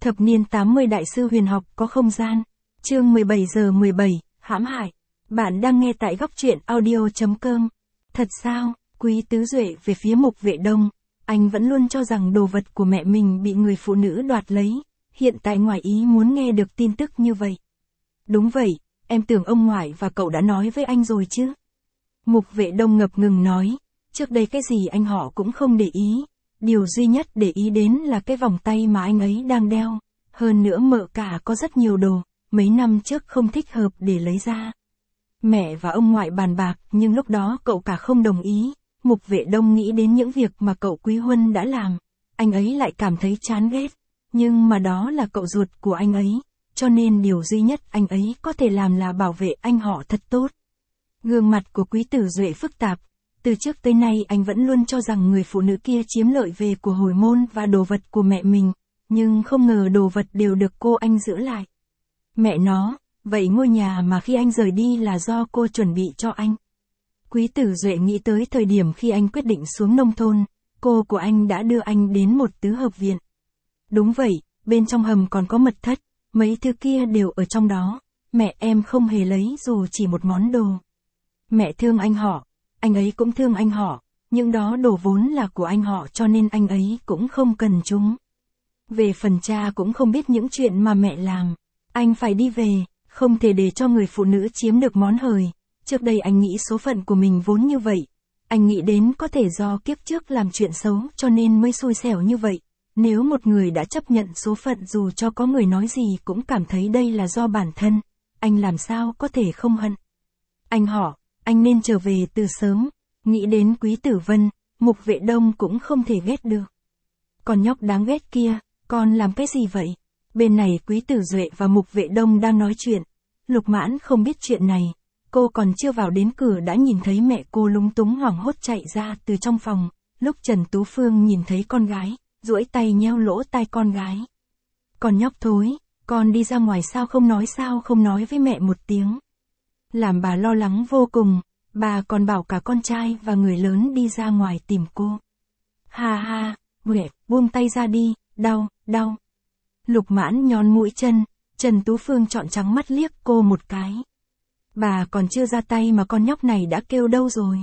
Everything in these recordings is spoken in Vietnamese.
Thập niên 80 đại sư huyền học có không gian. Chương 17 giờ 17, hãm hại. Bạn đang nghe tại góc truyện audio.com. Thật sao, Quý Tứ Duệ về phía Mục Vệ Đông, anh vẫn luôn cho rằng đồ vật của mẹ mình bị người phụ nữ đoạt lấy, hiện tại ngoài ý muốn nghe được tin tức như vậy. Đúng vậy, em tưởng ông ngoại và cậu đã nói với anh rồi chứ. Mục Vệ Đông ngập ngừng nói, trước đây cái gì anh họ cũng không để ý. Điều duy nhất để ý đến là cái vòng tay mà anh ấy đang đeo. Hơn nữa mợ cả có rất nhiều đồ, mấy năm trước không thích hợp để lấy ra. Mẹ và ông ngoại bàn bạc nhưng lúc đó cậu cả không đồng ý. Mục Vệ Đông nghĩ đến những việc mà cậu Quý Huân đã làm. Anh ấy lại cảm thấy chán ghét. Nhưng mà đó là cậu ruột của anh ấy. Cho nên điều duy nhất anh ấy có thể làm là bảo vệ anh họ thật tốt. Gương mặt của Quý Tử Duệ phức tạp. Từ trước tới nay anh vẫn luôn cho rằng người phụ nữ kia chiếm lợi về của hồi môn và đồ vật của mẹ mình, nhưng không ngờ đồ vật đều được cô anh giữ lại. Mẹ nó, vậy ngôi nhà mà khi anh rời đi là do cô chuẩn bị cho anh. Quý Tử Duệ nghĩ tới thời điểm khi anh quyết định xuống nông thôn, cô của anh đã đưa anh đến một tứ hợp viện. Đúng vậy, bên trong hầm còn có mật thất, mấy thứ kia đều ở trong đó, mẹ em không hề lấy dù chỉ một món đồ. Mẹ thương anh họ. Anh ấy cũng thương anh họ, nhưng đó đồ vốn là của anh họ cho nên anh ấy cũng không cần chúng. Về phần cha cũng không biết những chuyện mà mẹ làm. Anh phải đi về, không thể để cho người phụ nữ chiếm được món hời. Trước đây anh nghĩ số phận của mình vốn như vậy. Anh nghĩ đến có thể do kiếp trước làm chuyện xấu cho nên mới xui xẻo như vậy. Nếu một người đã chấp nhận số phận dù cho có người nói gì cũng cảm thấy đây là do bản thân, anh làm sao có thể không hận. Anh họ. Anh nên trở về từ sớm, nghĩ đến Quý Tử Vân, Mục Vệ Đông cũng không thể ghét được. Con nhóc đáng ghét kia, con làm cái gì vậy? Bên này Quý Tử Duệ và Mục Vệ Đông đang nói chuyện. Lục Mãn không biết chuyện này, cô còn chưa vào đến cửa đã nhìn thấy mẹ cô lúng túng hoảng hốt chạy ra từ trong phòng. Lúc Trần Tú Phương nhìn thấy con gái, duỗi tay nheo lỗ tai con gái. Con nhóc thối, con đi ra ngoài sao không nói với mẹ một tiếng. Làm bà lo lắng vô cùng, bà còn bảo cả con trai và người lớn đi ra ngoài tìm cô. Ha ha, buông tay ra đi, đau. Lục Mãn nhón mũi chân, Trần Tú Phương trọn trắng mắt liếc cô một cái. Bà còn chưa ra tay mà con nhóc này đã kêu đâu rồi.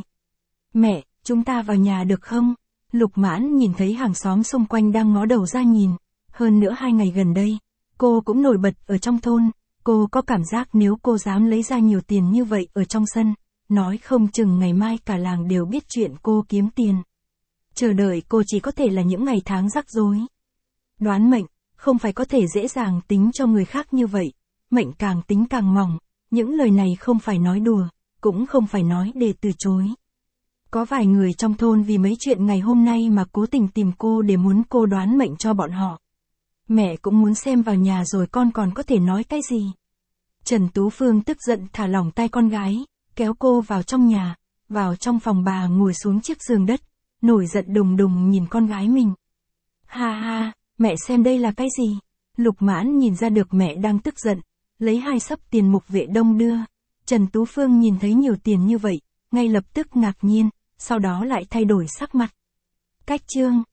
Mẹ, chúng ta vào nhà được không? Lục Mãn nhìn thấy hàng xóm xung quanh đang ngó đầu ra nhìn. Hơn nữa 2 ngày gần đây, cô cũng nổi bật ở trong thôn. Cô có cảm giác nếu cô dám lấy ra nhiều tiền như vậy ở trong sân, nói không chừng ngày mai cả làng đều biết chuyện cô kiếm tiền. Chờ đợi cô chỉ có thể là những ngày tháng rắc rối. Đoán mệnh, không phải có thể dễ dàng tính cho người khác như vậy, mệnh càng tính càng mỏng, những lời này không phải nói đùa, cũng không phải nói để từ chối. Có vài người trong thôn vì mấy chuyện ngày hôm nay mà cố tình tìm cô để muốn cô đoán mệnh cho bọn họ. Mẹ cũng muốn xem vào nhà rồi con còn có thể nói cái gì. Trần Tú Phương tức giận thả lỏng tay con gái, kéo cô vào trong nhà, vào trong phòng bà ngồi xuống chiếc giường đất, nổi giận đùng đùng nhìn con gái mình. Ha ha, mẹ xem đây là cái gì? Lục Mãn nhìn ra được mẹ đang tức giận, lấy 2 xấp tiền Mục Vệ Đông đưa. Trần Tú Phương nhìn thấy nhiều tiền như vậy, ngay lập tức ngạc nhiên, sau đó lại thay đổi sắc mặt. Cách chương.